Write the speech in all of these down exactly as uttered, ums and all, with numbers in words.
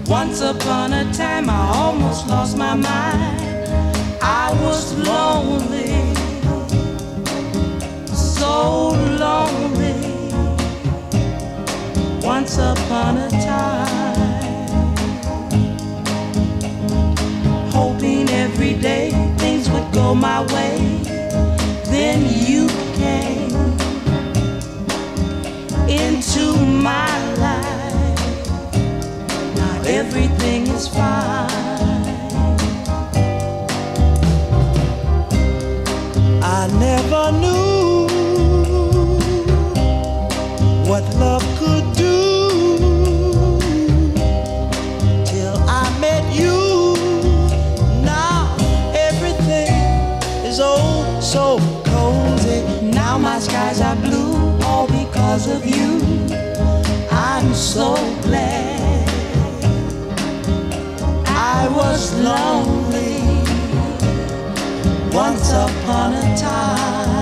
Once upon a time I almost lost my mind. I was lonely, so lonely. Once upon a time, hoping every day things would go my way. Then you came into my life. Now everything is fine. I never knew what love could do till I met you. Now everything is oh so cozy. Now my skies are blue, all because of you. I'm so glad. I was lonely once upon a time.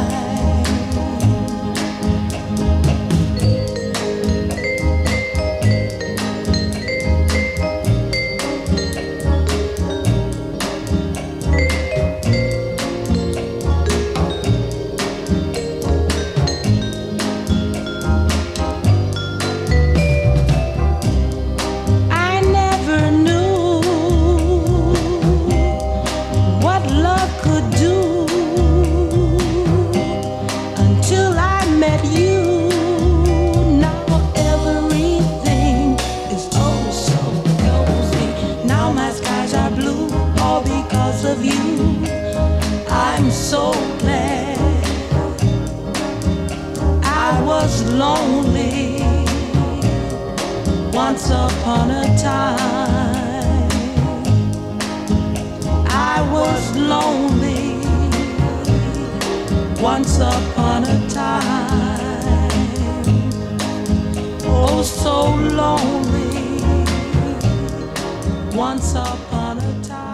Of you, I'm so glad. I was lonely once upon a time. I was lonely once upon a time. Oh, so lonely once upon a time.